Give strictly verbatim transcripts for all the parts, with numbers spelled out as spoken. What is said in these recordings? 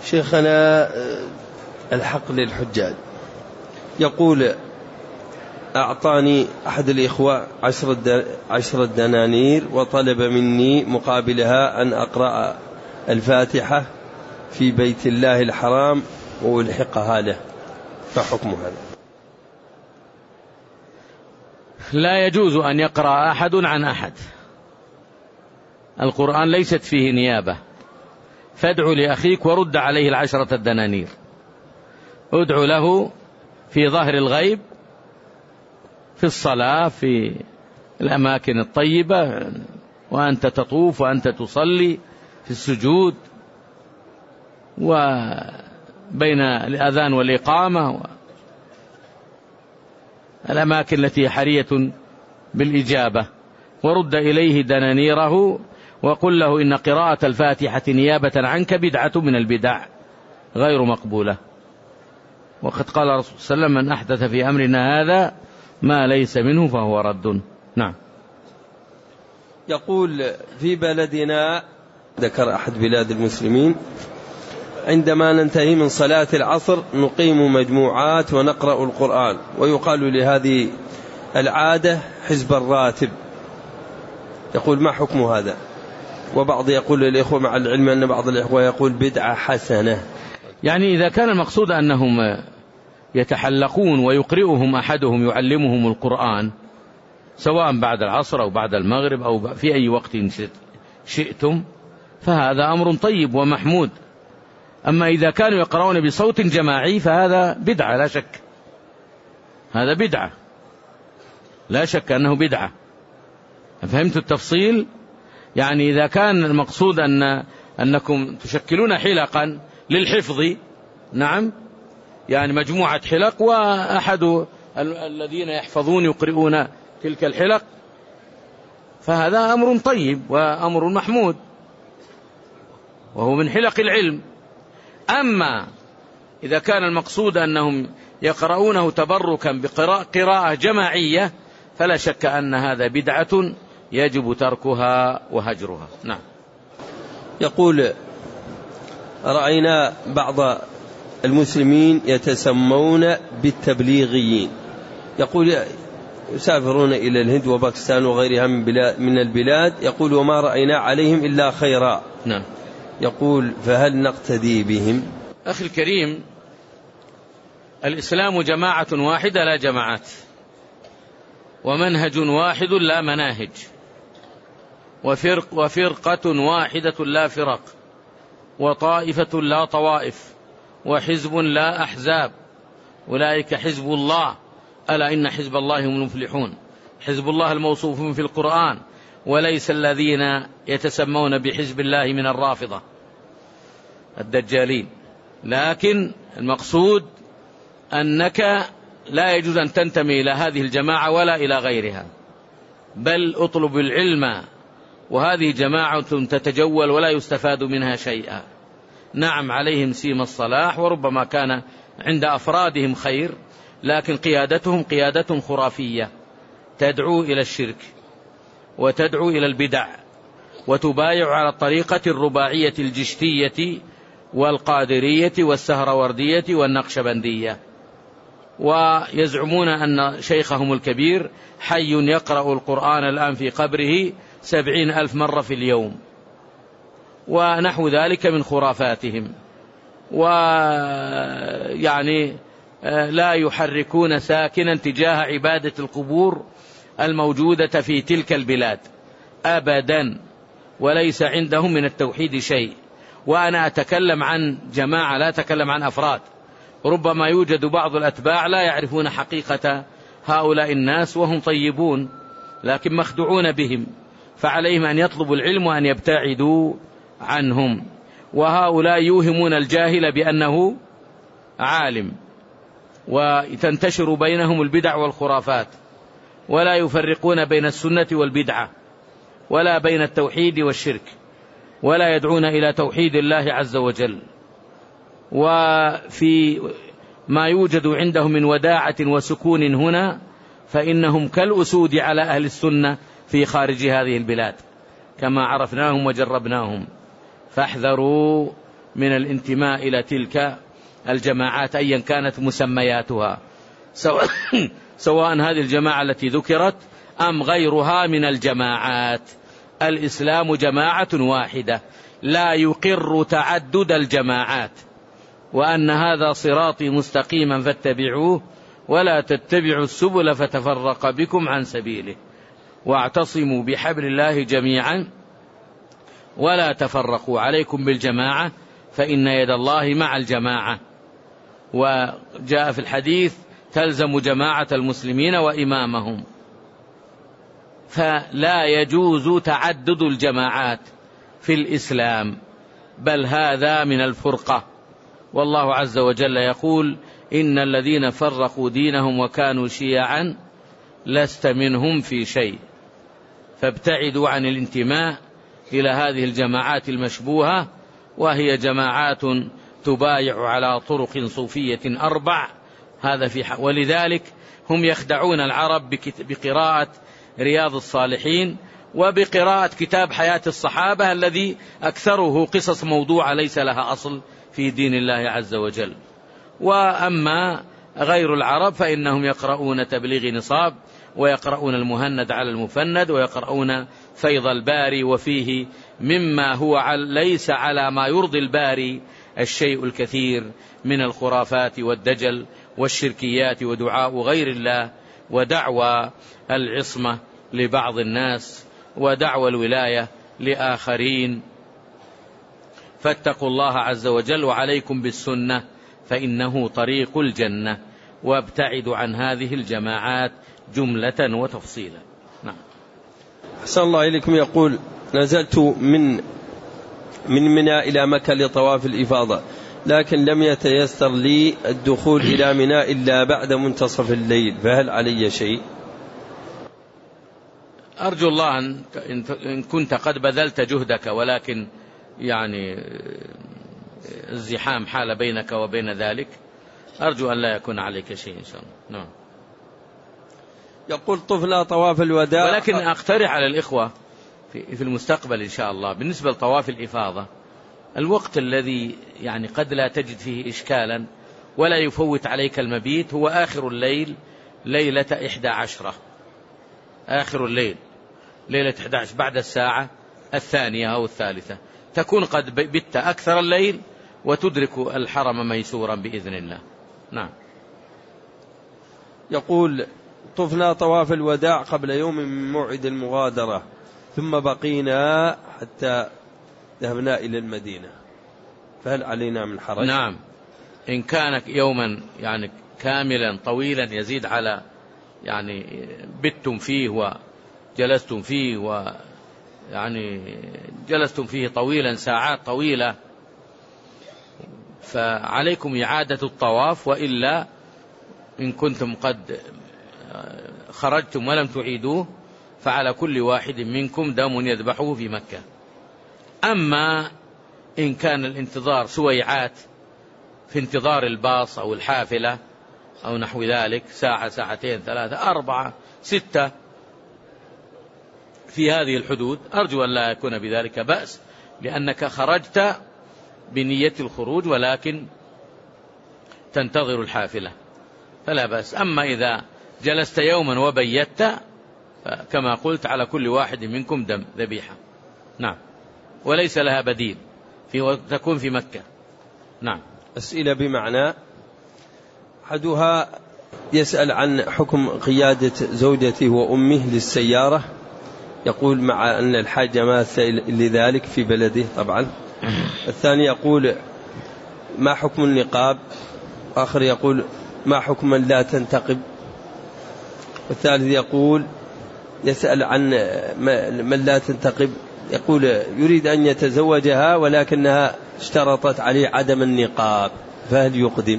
شيخنا، الحق للحجاج. يقول: أعطاني أحد الإخوة عشرة دنانير وطلب مني مقابلها أن أقرأ الفاتحة في بيت الله الحرام وألحقها له، فحكم هذا؟ لا يجوز أن يقرأ أحد عن أحد، القرآن ليست فيه نيابة. فادعو لأخيك ورد عليه العشرة الدنانير، ادعو له في ظهر الغيب، في الصلاة، في الأماكن الطيبة، وأنت تطوف وأنت تصلي في السجود وبين الأذان والإقامة، الأماكن التي حرية بالإجابة، ورد إليه دنانيره وقل له إن قراءة الفاتحة نيابة عنك بدعة من البدع غير مقبولة. وقد قال الرسول صلى الله عليه وسلم: من أحدث في أمرنا هذا ما ليس منه فهو رد. نعم. يقول: في بلدنا، ذكر أحد بلاد المسلمين، عندما ننتهي من صلاة العصر نقيم مجموعات ونقرأ القرآن، ويقال لهذه العادة حزب الراتب. يقول: ما حكم هذا؟ وبعض يقول للإخوة، مع العلم أن بعض الإخوة يقول بدعة حسنة. يعني إذا كان المقصود أنهم يتحلقون ويقرئهم أحدهم يعلمهم القرآن، سواء بعد العصر أو بعد المغرب أو في أي وقت شئتم، فهذا أمر طيب ومحمود. أما إذا كانوا يقرؤون بصوت جماعي فهذا بدعة لا شك، هذا بدعة لا شك أنه بدعة. فهمت التفصيل؟ يعني إذا كان المقصود أن أنكم تشكلون حلقا للحفظ، نعم، يعني مجموعة حلق وأحد الذين يحفظون يقرؤون تلك الحلق، فهذا أمر طيب وأمر محمود وهو من حلق العلم. أما إذا كان المقصود أنهم يقرؤونه تبركا بقراءة جماعية فلا شك أن هذا بدعة يجب تركها وهجرها. نعم. يقول: رأينا بعض المسلمين يتسمون بالتبليغيين، يقول يسافرون إلى الهند وباكستان وغيرها من البلاد، يقول وما رأينا عليهم إلا خيرا. نعم. يقول: فهل نقتدي بهم؟ أخي الكريم، الإسلام جماعة واحدة لا جماعات، ومنهج واحد لا مناهج، وفرق وفرقة واحدة لا فرق، وطائفة لا طوائف، وحزب لا أحزاب، أولئك حزب الله، ألا إن حزب الله هم المفلحون. حزب الله الموصوف في القرآن، وليس الذين يتسمون بحزب الله من الرافضة الدجالين. لكن المقصود أنك لا يجوز أن تنتمي إلى هذه الجماعة ولا إلى غيرها، بل اطلب العلم، وهذه جماعة تتجول ولا يستفاد منها شيئا. نعم، عليهم سيم الصلاح، وربما كان عند أفرادهم خير، لكن قيادتهم قيادة خرافية تدعو إلى الشرك وتدعو إلى البدع، وتبايع على الطريقة الرباعية الجشتية والقادرية والسهروردية والنقشبندية، ويزعمون أن شيخهم الكبير حي يقرأ القرآن الآن في قبره سبعين ألف مرة في اليوم، ونحو ذلك من خرافاتهم. ويعني لا يحركون ساكنا تجاه عبادة القبور الموجودة في تلك البلاد أبدا، وليس عندهم من التوحيد شيء. وأنا أتكلم عن جماعة، لا أتكلم عن أفراد. ربما يوجد بعض الأتباع لا يعرفون حقيقة هؤلاء الناس وهم طيبون، لكن مخدوعون بهم، فعليهم أن يطلبوا العلم وأن يبتعدوا عنهم. وهؤلاء يوهمون الجاهل بأنه عالم، وتنتشر بينهم البدع والخرافات، ولا يفرقون بين السنة والبدعة، ولا بين التوحيد والشرك، ولا يدعون إلى توحيد الله عز وجل. وفي ما يوجد عندهم من وداعة وسكون هنا، فإنهم كالأسود على أهل السنة في خارج هذه البلاد كما عرفناهم وجربناهم. فاحذروا من الانتماء إلى تلك الجماعات أيا كانت مسمياتها، سواء, سواء هذه الجماعة التي ذكرت أم غيرها من الجماعات. الإسلام جماعة واحدة لا يقر تعدد الجماعات، وأن هذا صراطي مستقيما فاتبعوه ولا تتبعوا السبل فتفرق بكم عن سبيله واعتصموا بحبل الله جميعا ولا تفرقوا، عليكم بالجماعة فإن يد الله مع الجماعة. وجاء في الحديث تلزم جماعة المسلمين وإمامهم. فلا يجوز تعدد الجماعات في الإسلام، بل هذا من الفرقة. والله عز وجل يقول إن الذين فرقوا دينهم وكانوا شيعا لست منهم في شيء. فابتعدوا عن الانتماء إلى هذه الجماعات المشبوهة، وهي جماعات تبايع على طرق صوفية أربع. هذا في حق. ولذلك هم يخدعون العرب بقراءة رياض الصالحين وبقراءة كتاب حياة الصحابة الذي أكثره قصص موضوعة ليس لها أصل في دين الله عز وجل. وأما غير العرب فإنهم يقرؤون تبليغ نصاب، ويقرؤون المهند على المفند، ويقرؤون فيض الباري، وفيه مما هو ليس على ما يرضي الباري الشيء الكثير من الخرافات والدجل والشركيات ودعاء غير الله ودعوى العصمة لبعض الناس ودعوى الولاية لآخرين. فاتقوا الله عز وجل وعليكم بالسنة فإنه طريق الجنة، وابتعدوا عن هذه الجماعات جملة وتفصيلا. نعم. أحسن الله إليكم. يقول نزلت من من منى إلى مكة لطواف الإفاضة، لكن لم يتيسر لي الدخول إلى منى إلا بعد منتصف الليل، فهل علي شيء؟ أرجو الله إن كنت قد بذلت جهدك، ولكن يعني الزحام حال بينك وبين ذلك، أرجو أن لا يكون عليك شيء إن شاء الله. نعم. يقول طفنا طواف الوداع، ولكن أقترح على الإخوة في المستقبل إن شاء الله بالنسبة لطواف الإفاضة الوقت الذي يعني قد لا تجد فيه إشكالا ولا يفوت عليك المبيت هو آخر الليل، ليلة إحدى عشرة، آخر الليل ليلة إحدى عشرة بعد الساعة الثانية أو الثالثة، تكون قد بت أكثر الليل وتدرك الحرم ميسورا بإذن الله. نعم. يقول طفنا طواف الوداع قبل يوم من موعد المغادرة، ثم بقينا حتى ذهبنا إلى المدينة، فهل علينا من حرج؟ نعم، إن كان يوما يعني كاملا طويلا يزيد على يعني بتم فيه وجلستم فيه ويعني جلستم فيه طويلا ساعات طويلة، فعليكم إعادة الطواف، وإلا إن كنتم قد خرجتم ولم تعيدوه فعلى كل واحد منكم دم يذبحه في مكة. أما إن كان الانتظار سويعات في انتظار الباص أو الحافلة أو نحو ذلك، ساعة ساعتين ثلاثة أربعة ستة، في هذه الحدود أرجو أن لا يكون بذلك بأس، لأنك خرجت بنية الخروج ولكن تنتظر الحافلة فلا بأس. أما إذا جلست يوما وبيت كما قلت على كل واحد منكم دم ذبيحة. نعم، وليس لها بديل في تكون في مكة. نعم. أسئلة بمعنى، أحدها يسأل عن حكم قيادة زوجته وأمه للسيارة، يقول مع أن الحاجة ماسة لذلك في بلده طبعا. الثاني يقول ما حكم النقاب، آخر يقول ما حكم من لا تنتقب. والثالث يقول يسأل عن من لا تنتقب، يقول يريد أن يتزوجها ولكنها اشترطت عليه عدم النقاب، فهل يقدم؟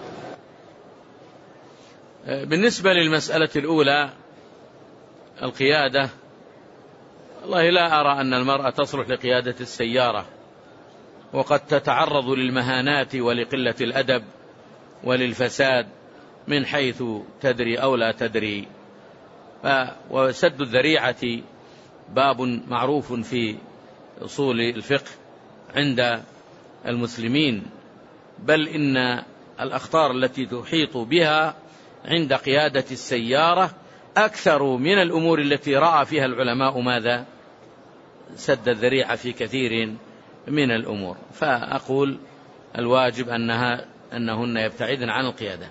بالنسبة للمسألة الأولى القيادة، والله لا أرى أن المرأة تصلح لقيادة السيارة، وقد تتعرض للمهانات ولقلة الأدب وللفساد من حيث تدري أو لا تدري. وسد الذريعة باب معروف في أصول الفقه عند المسلمين، بل إن الأخطار التي تحيط بها عند قيادة السيارة أكثر من الأمور التي رأى فيها العلماء ماذا؟ سد الذريعة في كثير من الأمور. فأقول الواجب أنها أنهن يبتعدن عن القيادة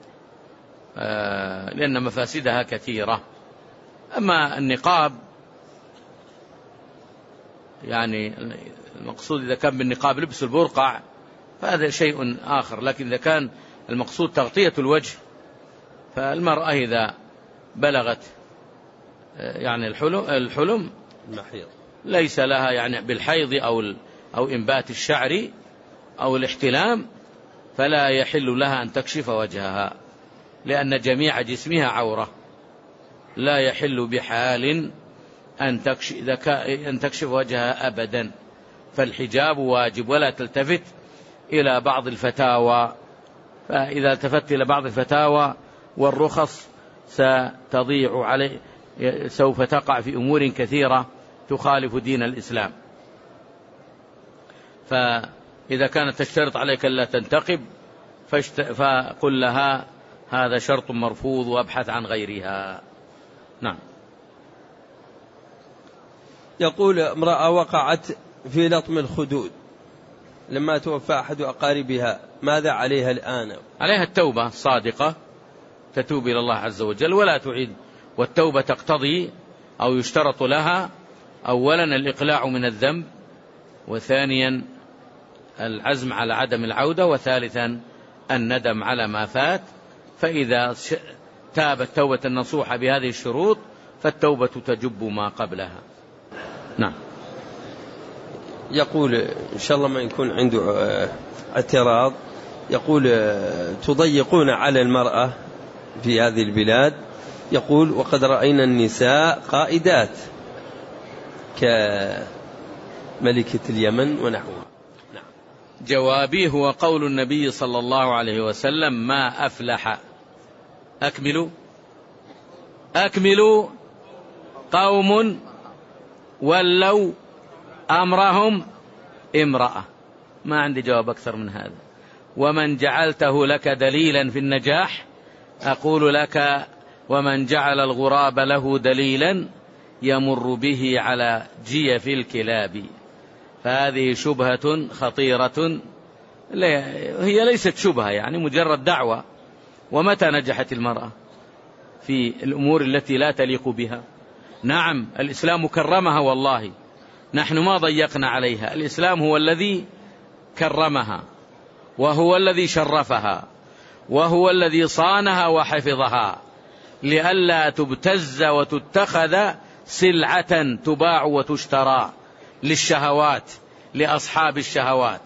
لأن مفاسدها كثيرة. أما النقاب يعني المقصود إذا كان بالنقاب لبس البرقع فهذا شيء آخر، لكن إذا كان المقصود تغطية الوجه فالمرأة إذا بلغت يعني الحلم, الحلم ليس لها يعني بالحيض أو أو إنبات الشعر أو الاحتلام فلا يحل لها أن تكشف وجهها، لأن جميع جسمها عورة، لا يحل بحال أن تكشف, أن تكشف وجهها أبدا. فالحجاب واجب، ولا تلتفت إلى بعض الفتاوى، فإذا التفت إلى بعض الفتاوى والرخص ستضيع عليه، سوف تقع في أمور كثيرة تخالف دين الإسلام. فإذا كانت تشترط عليك ألا تنتقب فقل لها هذا شرط مرفوض وابحث عن غيرها. نعم. يقول امرأة وقعت في لطم الخدود لما توفى أحد أقاربها، ماذا عليها الآن؟ عليها التوبة صادقة، تتوب إلى الله عز وجل ولا تعيد. والتوبة تقتضي أو يشترط لها أولا الإقلاع من الذنب، وثانيا العزم على عدم العودة، وثالثا الندم على ما فات. فإذا تابت توبة النصوحة بهذه الشروط فالتوبة تجب ما قبلها. نعم. يقول إن شاء الله ما يكون عنده اعتراض، يقول تضيقون على المرأة في هذه البلاد، يقول وقد رأينا النساء قائدات كملكة اليمن ونحوها. نعم. جوابي هو قول النبي صلى الله عليه وسلم ما أفلح أكملوا أكملوا قوم ولوا أمرهم امرأة. ما عندي جواب أكثر من هذا. ومن جعلته لك دليلا في النجاح أقول لك ومن جعل الغراب له دليلا يمر به على جيف الكلاب. فهذه شبهة خطيرة، هي ليست شبهة يعني مجرد دعوة. ومتى نجحت المرأة في الأمور التي لا تليق بها؟ نعم الإسلام كرمها، والله نحن ما ضيقنا عليها. الإسلام هو الذي كرمها، وهو الذي شرفها، وهو الذي صانها وحفظها لئلا تبتز وتتخذ سلعة تباع وتشترى للشهوات لأصحاب الشهوات.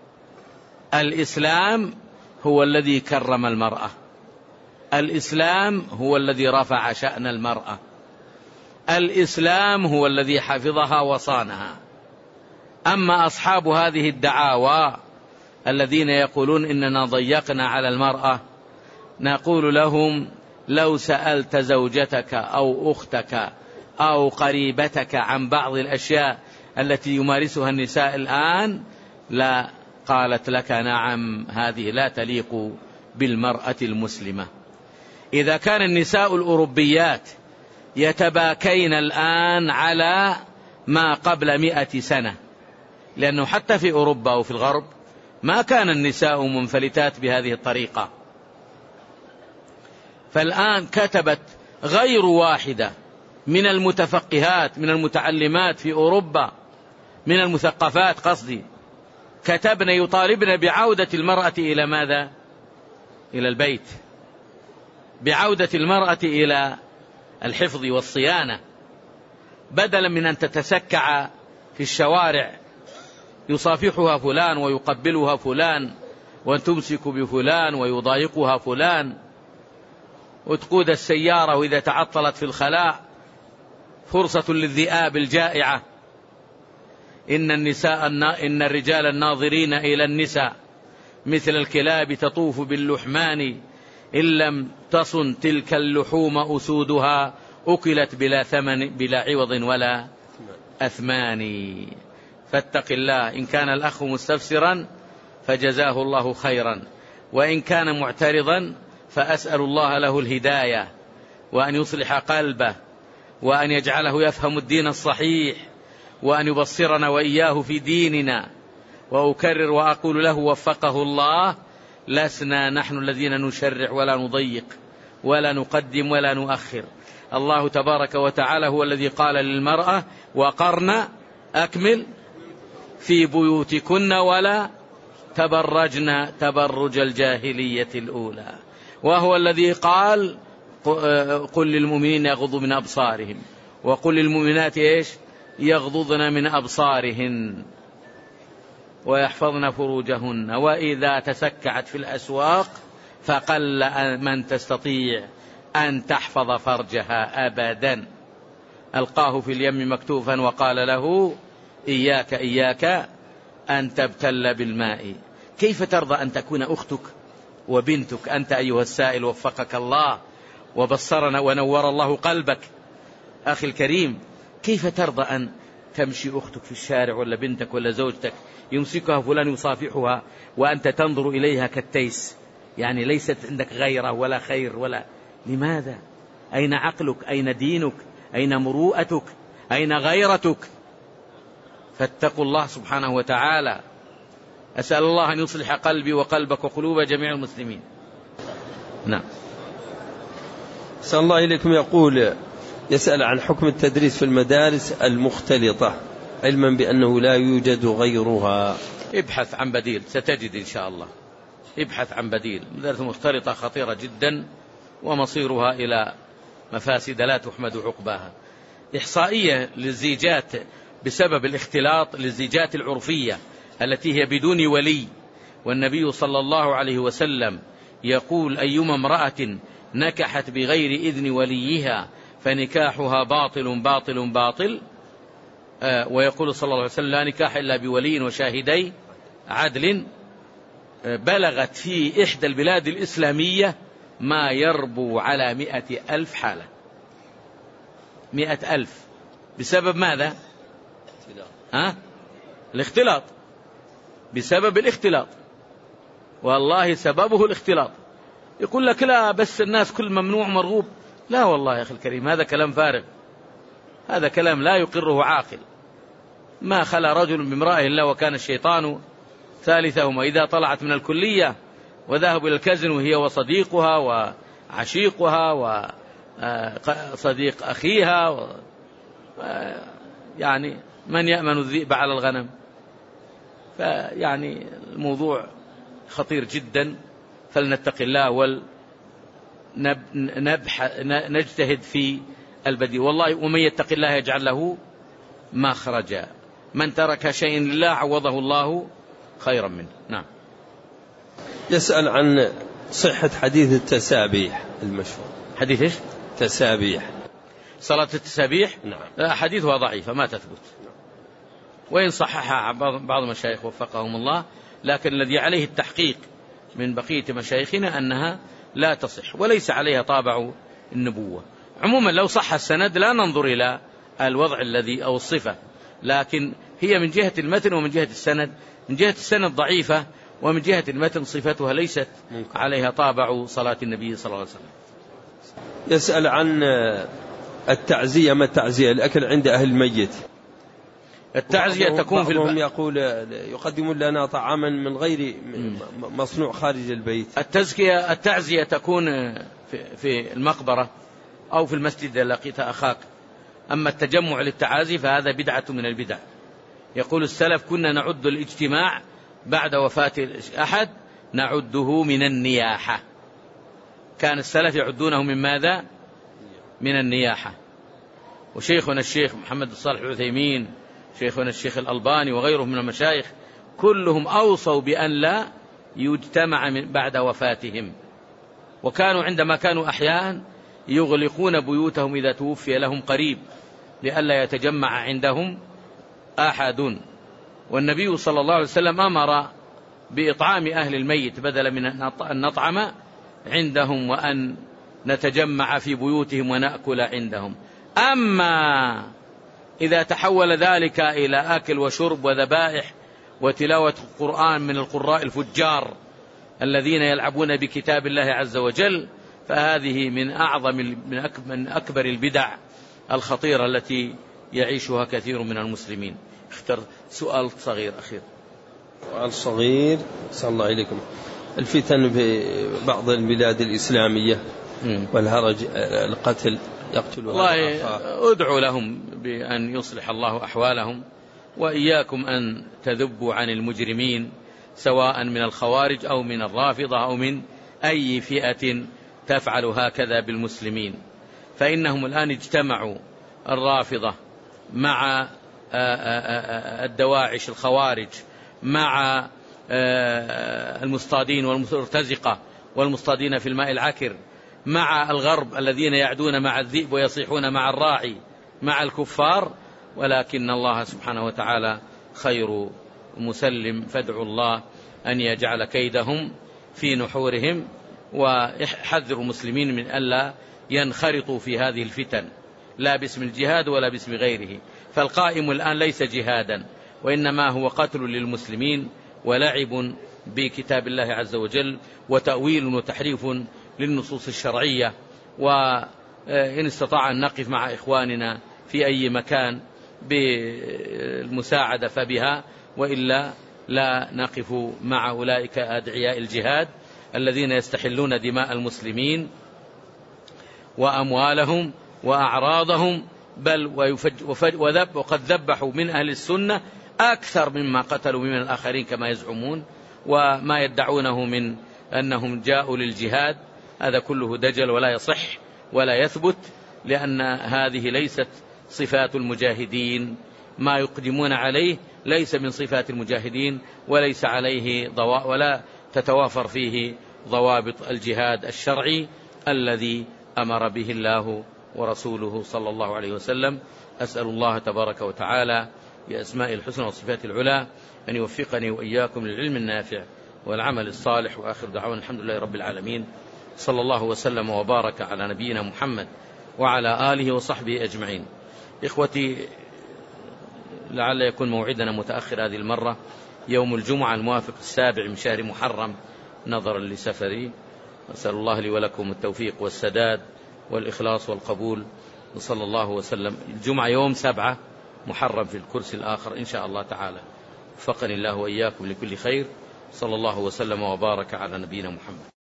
الإسلام هو الذي كرم المرأة، الإسلام هو الذي رفع شأن المرأة، الإسلام هو الذي حفظها وصانها. أما أصحاب هذه الدعاوى الذين يقولون إننا ضيقنا على المرأة نقول لهم لو سألت زوجتك أو أختك أو قريبتك عن بعض الأشياء التي يمارسها النساء الآن لا قالت لك نعم هذه لا تليق بالمرأة المسلمة. إذا كان النساء الأوروبيات يتباكين الآن على ما قبل مئة سنة، لأنه حتى في أوروبا وفي الغرب ما كان النساء منفلتات بهذه الطريقة. فالآن كتبت غير واحدة من المتفقهات من المتعلمات في أوروبا من المثقفات قصدي كتبن يطالبن بعودة المرأة إلى ماذا؟ إلى البيت، بعودة المرأة إلى الحفظ والصيانة، بدلا من أن تتسكع في الشوارع يصافحها فلان ويقبلها فلان وتمسك بفلان ويضايقها فلان، وتقود السيارة وإذا تعطلت في الخلاء فرصة للذئاب الجائعة. إن النساء إن الرجال الناظرين إلى النساء مثل الكلاب تطوف باللحمان إن لم تصن تلك اللحوم أسودها أكلت بلا ثمن بلا عوض ولا أثمان. فاتق الله. إن كان الأخ مستفسرا فجزاه الله خيرا، وإن كان معترضا فأسأل الله له الهداية وأن يصلح قلبه وأن يجعله يفهم الدين الصحيح وأن يبصرنا وإياه في ديننا. وأكرر وأقول له وفقه الله: لسنا نحن الذين نشرع ولا نضيق ولا نقدم ولا نؤخر. الله تبارك وتعالى هو الذي قال للمرأة: وقرن أكمل في بيوتكن ولا تبرجن تبرج الجاهلية الأولى. وهو الذي قال: قل للمؤمنين يغضوا من أبصارهم وقل للمؤمنات إيش يغضضن من أبصارهن ويحفظن فروجهن وإذا تسكعت في الأسواق فقل من تستطيع أن تحفظ فرجها أبدا. ألقاه في اليم مكتوفا وقال له: إياك إياك أن تبتل بالماء. كيف ترضى أن تكون أختك وبنتك، أنت أيها السائل وفقك الله وبصرنا ونور الله قلبك أخي الكريم، كيف ترضى أن تمشي أختك في الشارع ولا بنتك ولا زوجتك يمسكها فلان يصافحها وأنت تنظر إليها كالتيس، يعني ليست عندك غيرة ولا خير ولا؟ لماذا؟ أين عقلك؟ أين دينك؟ أين مروءتك؟ أين غيرتك؟ فاتقوا الله سبحانه وتعالى. أسأل الله أن يصلح قلبي وقلبك وقلوب جميع المسلمين. نعم. أسأل الله إليكم. يقول يسأل عن حكم التدريس في المدارس المختلطة علما بأنه لا يوجد غيرها. ابحث عن بديل، ستجد إن شاء الله. ابحث عن بديل. المدارس المختلطة خطيرة جدا ومصيرها إلى مفاسد لا تحمد عقباها. إحصائية للزيجات بسبب الاختلاط، للزيجات العرفية التي هي بدون ولي، والنبي صلى الله عليه وسلم يقول: أيما امرأة نكحت بغير إذن وليها فنكاحها باطل باطل باطل. آه ويقول صلى الله عليه وسلم: لا نكاح إلا بولي وشاهدي عدل. آه بلغت في إحدى البلاد الإسلامية ما يربو على مئة ألف حالة. مئة ألف بسبب ماذا؟ ها؟ الاختلاط، بسبب الاختلاط. والله سببه الاختلاط. يقول لك: لا بس الناس كل ممنوع مرغوب. لا والله يا أخي الكريم، هذا كلام فارغ، هذا كلام لا يقره عاقل. ما خلا رجل بامرأة إلا وكان الشيطان ثالثهما. إذا طلعت من الكلية وذهبوا إلى الكازينو هي وصديقها وعشيقها وصديق أخيها، يعني من يأمن الذئب على الغنم؟ فيعني الموضوع خطير جدا، فلنتق الله ونجتهد في البديل. والله ومن يتق الله يجعل له مخرجا. من ترك شيء لله عوضه الله خيرا منه. نعم. يسأل عن صحة حديث التسابيح المشهور. حديث إيش؟ تسابيح، صلاة التسابيح. نعم. حديثها ضعيفة ما تثبت، وإن صححها بعض المشايخ وفقهم الله، لكن الذي عليه التحقيق من بقية مشايخنا أنها لا تصح وليس عليها طابع النبوة. عموما لو صح السند لا ننظر إلى الوضع الذي أو الصفة، لكن هي من جهة المتن ومن جهة السند. من جهة السند ضعيفة، ومن جهة المتن صفتها ليست عليها طابع صلاة النبي صلى الله عليه وسلم. يسأل عن التعزية. ما التعزية؟ الأكل عند أهل الميت. التعزية تكون في البيت. يقول يقدمون لنا طعاما من غير مصنوع خارج البيت. التزكية التعزية تكون في المقبرة أو في المسجد إذا لقيت أخاك. أما التجمع للتعازي فهذا بدعة من البدع. يقول السلف: كنا نعد الاجتماع بعد وفاة أحد نعده من النياحة. كان السلف يعدونه من ماذا؟ من النياحة. وشيخنا الشيخ محمد الصالح العثيمين، شيخنا الشيخ الألباني وغيرهم من المشايخ كلهم أوصوا بأن لا يجتمع من بعد وفاتهم. وكانوا عندما كانوا أحياء يغلقون بيوتهم إذا توفي لهم قريب لئلا يتجمع عندهم أحد. والنبي صلى الله عليه وسلم أمر بإطعام أهل الميت بدلا من أن نطعم عندهم وأن نتجمع في بيوتهم ونأكل عندهم. أما إذا تحول ذلك إلى أكل وشرب وذبائح وتلاوة القرآن من القراء الفجار الذين يلعبون بكتاب الله عز وجل، فهذه من أعظم من أكبر البدع الخطيرة التي يعيشها كثير من المسلمين. اختر سؤال صغير أخير. سؤال صغير صلى الله عليكم. الفتن في بعض البلاد الإسلامية والهرج، القتل، يقتلون الله، أدعو لهم بأن يصلح الله أحوالهم، وإياكم أن تذبوا عن المجرمين سواء من الخوارج أو من الرافضة أو من أي فئة تفعل هكذا بالمسلمين، فإنهم الآن اجتمعوا الرافضة مع الدواعش الخوارج مع المصطادين والمرتزقة والمصطادين في الماء العكر مع الغرب الذين يعدون مع الذئب ويصيحون مع الراعي مع الكفار، ولكن الله سبحانه وتعالى خير مسلم، فادعوا الله أن يجعل كيدهم في نحورهم، ويحذر المسلمين من ألا ينخرطوا في هذه الفتن لا باسم الجهاد ولا باسم غيره. فالقائم الآن ليس جهادا، وإنما هو قتل للمسلمين ولعب بكتاب الله عز وجل وتأويل وتحريف للنصوص الشرعية. وإن استطاع أن نقف مع إخواننا في أي مكان بالمساعدة فبها، وإلا لا نقف مع أولئك أدعياء الجهاد الذين يستحلون دماء المسلمين وأموالهم وأعراضهم، بل وقد ذبحوا من أهل السنة أكثر مما قتلوا من الآخرين كما يزعمون، وما يدعونه من أنهم جاءوا للجهاد هذا كله دجل ولا يصح ولا يثبت، لأن هذه ليست صفات المجاهدين، ما يقدمون عليه ليس من صفات المجاهدين، وليس عليه ضوابط ولا تتوافر فيه ضوابط الجهاد الشرعي الذي أمر به الله ورسوله صلى الله عليه وسلم. أسأل الله تبارك وتعالى بأسماء الحسنى وصفات العلى أن يوفقني وإياكم للعلم النافع والعمل الصالح، وآخر دعوانا الحمد لله رب العالمين، صلى الله وسلم وبارك على نبينا محمد وعلى آله وصحبه أجمعين. إخوتي، لعل يكون موعدنا متأخر هذه المرة يوم الجمعة الموافق السابع من شهر محرم نظرا لسفري، أسأل الله لي ولكم التوفيق والسداد والإخلاص والقبول، وصلى الله وسلم. الجمعة يوم سبعة محرم في الكرسي الآخر إن شاء الله تعالى. وفقني الله وإياكم لكل خير، صلى الله وسلم وبارك على نبينا محمد.